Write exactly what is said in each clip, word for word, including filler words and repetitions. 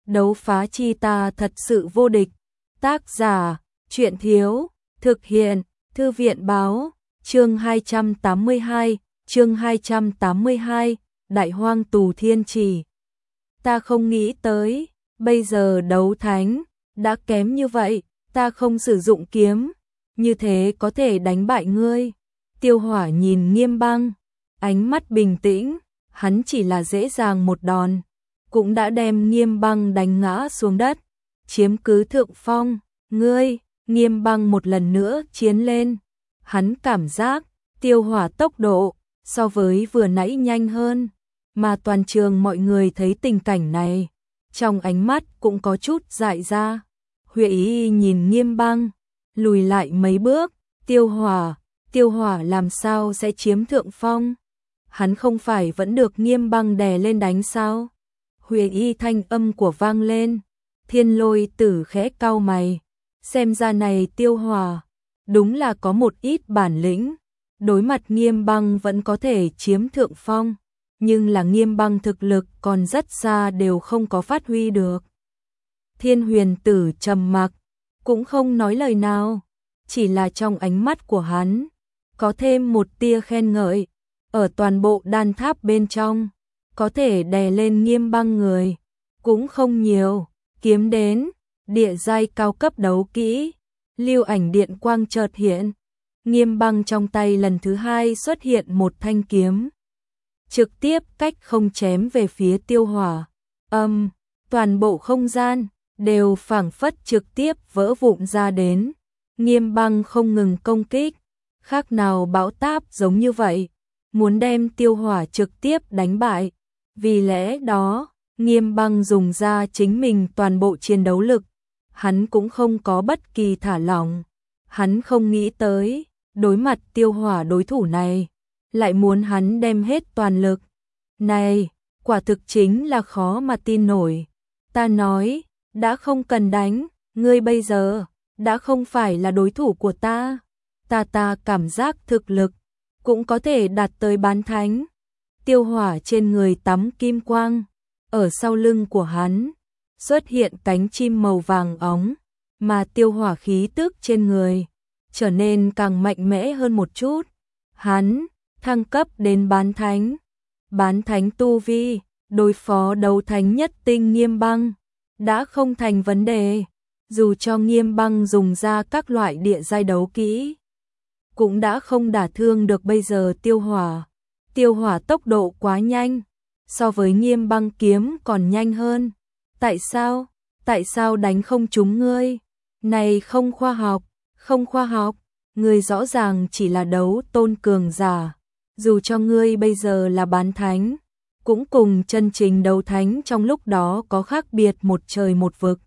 đấu phá chi ta thật sự vô địch. Tác giả, truyện thiếu, thực hiện, thư viện báo, chương hai trăm tám mươi hai, chương hai trăm tám mươi hai, Đại Hoang Tù Thiên Chỉ. Ta không nghĩ tới, bây giờ đấu thánh, đã kém như vậy, ta không sử dụng kiếm, như thế có thể đánh bại ngươi. Tiêu Hỏa nhìn Nghiêm Băng, ánh mắt bình tĩnh, hắn chỉ là dễ dàng một đòn, cũng đã đem Nghiêm Băng đánh ngã xuống đất, chiếm cứ thượng phong. Ngươi, Nghiêm Băng một lần nữa chiến lên, hắn cảm giác Tiêu Hỏa tốc độ so với vừa nãy nhanh hơn, mà toàn trường mọi người thấy tình cảnh này, trong ánh mắt cũng có chút dại ra. Huệ Ý nhìn Nghiêm Băng, lùi lại mấy bước. Tiêu Hỏa, Tiêu Hỏa làm sao sẽ chiếm thượng phong? Hắn không phải vẫn được Nghiêm Băng đè lên đánh sao? Huệ Y thanh âm của vang lên. Thiên Lôi Tử khẽ cau mày, xem ra này Tiêu Hỏa đúng là có một ít bản lĩnh, đối mặt Nghiêm Băng vẫn có thể chiếm thượng phong, nhưng là Nghiêm Băng thực lực còn rất xa đều không có phát huy được. Thiên Huyền Tử trầm mặc, cũng không nói lời nào, chỉ là trong ánh mắt của hắn có thêm một tia khen ngợi. Ở toàn bộ đan tháp bên trong, có thể đè lên Nghiêm Băng người cũng không nhiều. Kiếm đến, địa giai cao cấp đấu kỹ, lưu ảnh điện quang chợt hiện, Nghiêm Băng trong tay lần thứ hai xuất hiện một thanh kiếm, trực tiếp cách không chém về phía Tiêu Hỏa. Âm, um, toàn bộ không gian đều phảng phất trực tiếp vỡ vụn ra đến. Nghiêm Băng không ngừng công kích, khác nào bão táp giống như vậy, muốn đem Tiêu Hỏa trực tiếp đánh bại. Vì lẽ đó, Nghiêm Băng dùng ra chính mình toàn bộ chiến đấu lực, hắn cũng không có bất kỳ thả lỏng. Hắn không nghĩ tới, đối mặt Tiêu Hỏa đối thủ này, lại muốn hắn đem hết toàn lực. Này, quả thực chính là khó mà tin nổi. Ta nói, đã không cần đánh, ngươi bây giờ đã không phải là đối thủ của ta. Ta ta cảm giác thực lực cũng có thể đạt tới bán thánh. Tiêu Hỏa trên người tắm kim quang, ở sau lưng của hắn xuất hiện cánh chim màu vàng óng, mà Tiêu Hỏa khí tức trên người trở nên càng mạnh mẽ hơn một chút. Hắn thăng cấp đến bán thánh. Bán thánh tu vi, đối phó đấu thánh nhất tinh Nghiêm Băng đã không thành vấn đề. Dù cho Nghiêm Băng dùng ra các loại địa giai đấu kỹ, cũng đã không đả thương được bây giờ Tiêu Hỏa. Tiêu Hỏa tốc độ quá nhanh, so với Nghiêm Băng kiếm còn nhanh hơn. Tại sao? Tại sao đánh không trúng ngươi? Này không khoa học, không khoa học, ngươi rõ ràng chỉ là đấu tôn cường giả. Dù cho ngươi bây giờ là bán thánh, cũng cùng chân chính đấu thánh trong lúc đó có khác biệt một trời một vực.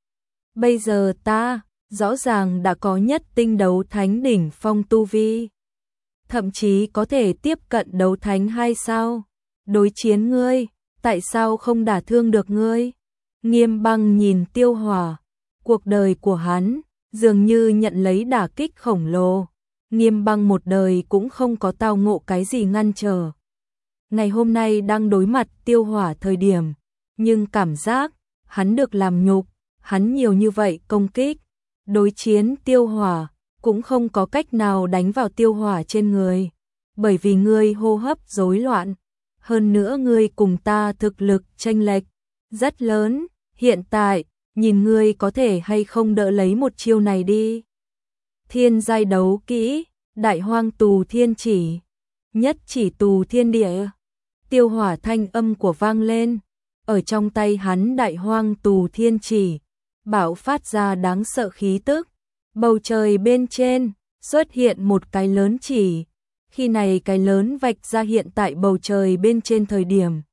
Bây giờ ta, rõ ràng đã có nhất tinh đấu thánh đỉnh phong tu vi, thậm chí có thể tiếp cận đấu thánh hai sao. Đối chiến ngươi, tại sao không đả thương được ngươi? Nghiêm Băng nhìn Tiêu Hỏa, cuộc đời của hắn dường như nhận lấy đả kích khổng lồ. Nghiêm Băng một đời cũng không có tao ngộ cái gì ngăn trở. Ngày hôm nay đang đối mặt Tiêu Hỏa thời điểm, nhưng cảm giác hắn được làm nhục, hắn nhiều như vậy công kích, đối chiến Tiêu Hỏa cũng không có cách nào đánh vào Tiêu Hỏa trên người, bởi vì ngươi hô hấp rối loạn, hơn nữa ngươi cùng ta thực lực chênh lệch rất lớn, hiện tại nhìn ngươi có thể hay không đỡ lấy một chiêu này đi. Thiên giai đấu kỹ, Đại Hoang Tù Thiên Chỉ, nhất chỉ tù thiên địa. Tiêu Hỏa thanh âm của vang lên, ở trong tay hắn Đại Hoang Tù Thiên Chỉ bạo phát ra đáng sợ khí tức. Bầu trời bên trên xuất hiện một cái lớn chỉ, khi này cái lớn vạch ra hiện tại bầu trời bên trên thời điểm,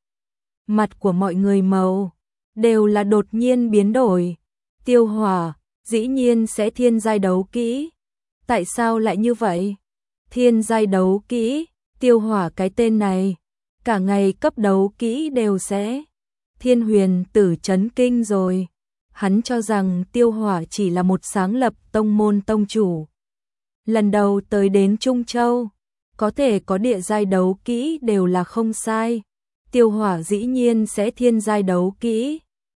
mặt của mọi người màu đều là đột nhiên biến đổi. Tiêu Hỏa dĩ nhiên sẽ thiên giai đấu kỹ, tại sao lại như vậy? Thiên giai đấu kỹ, Tiêu Hỏa cái tên này, cả ngày cấp đấu kỹ đều sẽ. Thiên Huyền Tử chấn kinh rồi, hắn cho rằng Tiêu Hỏa chỉ là một sáng lập tông môn tông chủ, lần đầu tới đến Trung Châu, có thể có địa giai đấu kỹ đều là không sai. Tiêu Hỏa dĩ nhiên sẽ thiên giai đấu kỹ,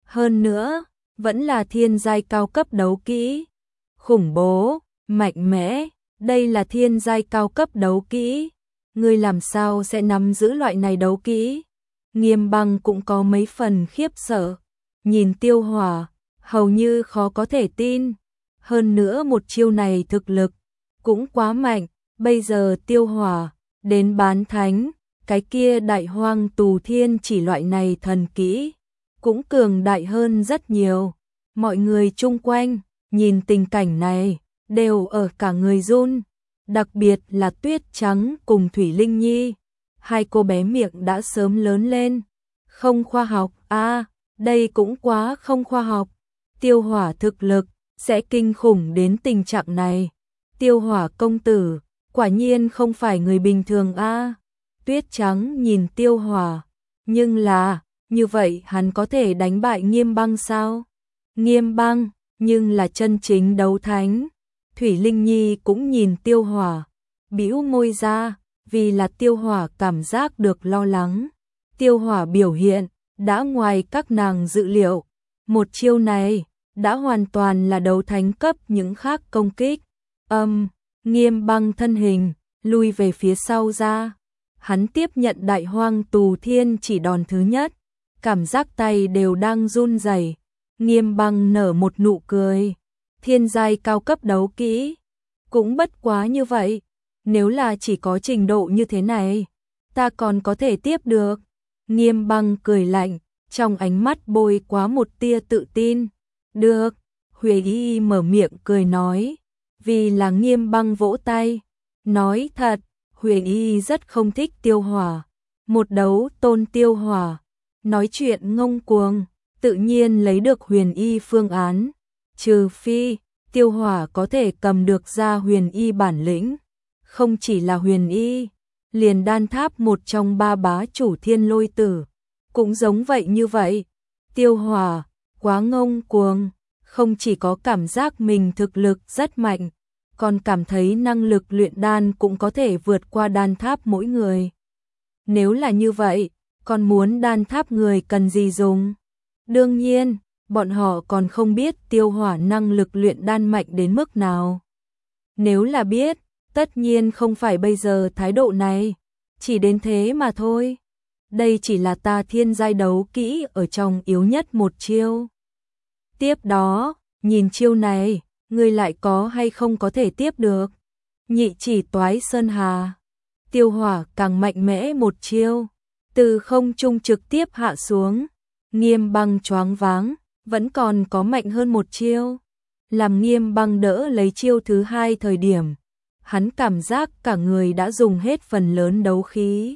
Hơn nữa, vẫn là thiên giai cao cấp đấu kỹ. Khủng bố, mạnh mẽ, đây là thiên giai cao cấp đấu kỹ. Ngươi làm sao sẽ nắm giữ loại này đấu kỹ? Nghiêm Băng cũng có mấy phần khiếp sợ. Nhìn Tiêu Hỏa, hầu như khó có thể tin. Hơn nữa một chiêu này thực lực cũng quá mạnh. Bây giờ Tiêu Hỏa đến bán thánh, cái kia Đại Hoang Tù Thiên chỉ loại này thần kỹ cũng cường đại hơn rất nhiều. Mọi người chung quanh nhìn tình cảnh này đều ở cả người run, đặc biệt là Tuyết Trắng cùng Thủy Linh Nhi, hai cô bé miệng đã sớm lớn lên. Không khoa học, a, à, đây cũng quá không khoa học. Tiêu Hỏa thực lực sẽ kinh khủng đến tình trạng này. Tiêu Hỏa công tử, quả nhiên không phải người bình thường a. À. Tuyết Trắng nhìn Tiêu Hỏa, nhưng là, như vậy hắn có thể đánh bại Nghiêm Băng sao? Nghiêm Băng, nhưng là chân chính đấu thánh. Thủy Linh Nhi cũng nhìn Tiêu Hỏa, bĩu môi ra, vì là Tiêu Hỏa cảm giác được lo lắng. Tiêu Hỏa biểu hiện đã ngoài các nàng dự liệu, một chiêu này đã hoàn toàn là đấu thánh cấp những khác công kích. Âm, um, Nghiêm Băng thân hình lui về phía sau ra, hắn tiếp nhận Đại Hoang Tù Thiên chỉ đòn thứ nhất, cảm giác tay đều đang run rẩy. Nghiêm Băng nở một nụ cười, thiên giai cao cấp đấu kỹ, cũng bất quá như vậy, nếu là chỉ có trình độ như thế này, ta còn có thể tiếp được. Nghiêm Băng cười lạnh, trong ánh mắt bôi quá một tia tự tin. Được, Huệ Y mở miệng cười nói, vì là Nghiêm Băng vỗ tay, nói thật, Huệ Y rất không thích Tiêu Hỏa, một đấu tôn Tiêu Hỏa, nói chuyện ngông cuồng, tự nhiên lấy được Huyền Y phương án, trừ phi Tiêu Hỏa có thể cầm được ra Huyền Y bản lĩnh, không chỉ là Huyền Y, liền Đan Tháp một trong ba bá chủ Thiên Lôi Tử, cũng giống vậy như vậy. Tiêu Hỏa quá ngông cuồng, không chỉ có cảm giác mình thực lực rất mạnh, còn cảm thấy năng lực luyện đan cũng có thể vượt qua Đan Tháp mỗi người. Nếu là như vậy, còn muốn Đan Tháp người cần gì dùng? Đương nhiên, bọn họ còn không biết Tiêu Hỏa năng lực luyện đan mạnh đến mức nào. Nếu là biết, tất nhiên không phải bây giờ thái độ này, chỉ đến thế mà thôi. Đây chỉ là ta thiên giai đấu kỹ ở trong yếu nhất một chiêu. Tiếp đó, nhìn chiêu này, ngươi lại có hay không có thể tiếp được. Nhị chỉ toái sơn hà, Tiêu Hỏa càng mạnh mẽ một chiêu, từ không trung trực tiếp hạ xuống. Nghiêm Băng choáng váng, vẫn còn có mạnh hơn một chiêu. Làm Nghiêm Băng đỡ lấy chiêu thứ hai thời điểm, hắn cảm giác cả người đã dùng hết phần lớn đấu khí.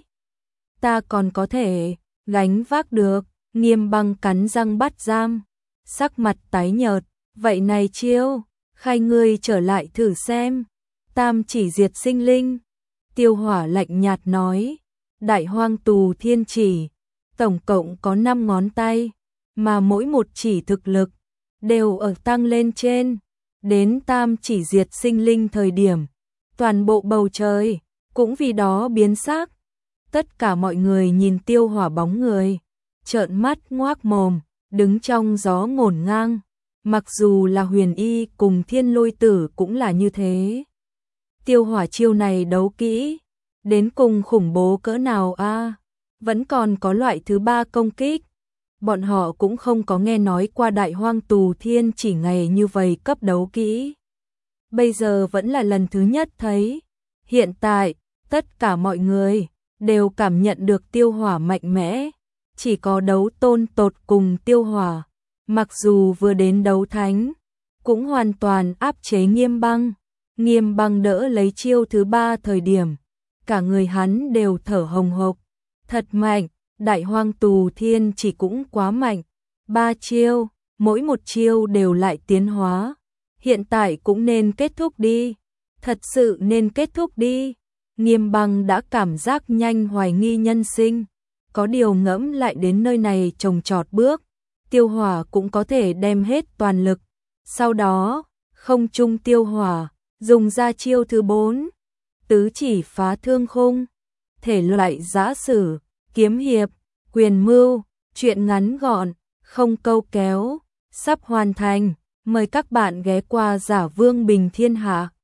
Ta còn có thể gánh vác được. Nghiêm Băng cắn răng bắt giam, sắc mặt tái nhợt, vậy này chiêu, khai ngươi trở lại thử xem. Tam chỉ diệt sinh linh, Tiêu Hỏa lạnh nhạt nói, Đại Hoang Tù Thiên chỉ, tổng cộng có năm ngón tay, mà mỗi một chỉ thực lực đều ở tăng lên trên, đến tam chỉ diệt sinh linh thời điểm, toàn bộ bầu trời cũng vì đó biến sắc. Tất cả mọi người nhìn Tiêu Hỏa bóng người, trợn mắt ngoác mồm, đứng trong gió ngổn ngang. Mặc dù là Huyền Y cùng Thiên Lôi Tử cũng là như thế. Tiêu Hỏa chiêu này đấu kỹ, đến cùng khủng bố cỡ nào a? À? Vẫn còn có loại thứ ba công kích. Bọn họ cũng không có nghe nói qua Đại Hoang Tù Thiên chỉ ngày như vậy cấp đấu kỹ. Bây giờ vẫn là lần thứ nhất thấy. Hiện tại, tất cả mọi người đều cảm nhận được Tiêu Hỏa mạnh mẽ. Chỉ có đấu tôn tột cùng Tiêu Hỏa, mặc dù vừa đến đấu thánh, cũng hoàn toàn áp chế Nghiêm Băng. Nghiêm Băng đỡ lấy chiêu thứ ba thời điểm, cả người hắn đều thở hồng hộc. Thật mạnh, Đại Hoang Tù Thiên chỉ cũng quá mạnh. Ba chiêu, mỗi một chiêu đều lại tiến hóa. Hiện tại cũng nên kết thúc đi. Thật sự nên kết thúc đi. Nghiêm Băng đã cảm giác nhanh hoài nghi nhân sinh. Có điều ngẫm lại đến nơi này trồng trọt bước, Tiêu Hỏa cũng có thể đem hết toàn lực. Sau đó, không trung Tiêu Hỏa dùng ra chiêu thứ bốn, tứ chỉ phá thương khung, thể loại giã sử, kiếm hiệp, quyền mưu, truyện ngắn gọn, không câu kéo, sắp hoàn thành. Mời các bạn ghé qua Giả Vương Bình Thiên Hạ.